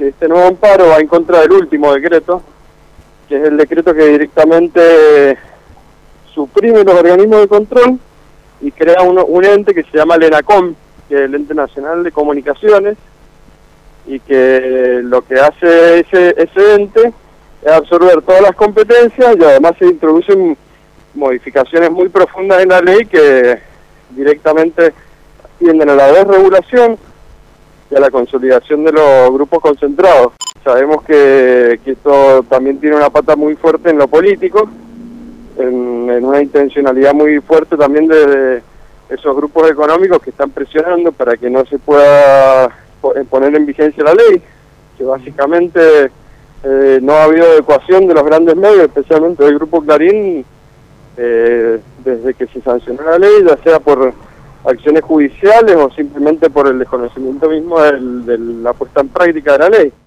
que este nuevo amparo va en contra del último decreto, que es el decreto que directamente suprime los organismos de control y crea un ente que se llama el ENACOM, que es el Ente Nacional de Comunicaciones, y que lo que hace ese ente es absorber todas las competencias y además se introducen modificaciones muy profundas en la ley que directamente tienden a la desregulación y a la consolidación de los grupos concentrados. Sabemos que esto también tiene una pata muy fuerte en lo político, en una intencionalidad muy fuerte también de esos grupos económicos que están presionando para que no se pueda poner en vigencia la ley, que básicamente no ha habido adecuación de los grandes medios, especialmente del Grupo Clarín, desde que se sancionó la ley, ya sea por acciones judiciales o simplemente por el desconocimiento mismo de la puesta en práctica de la ley.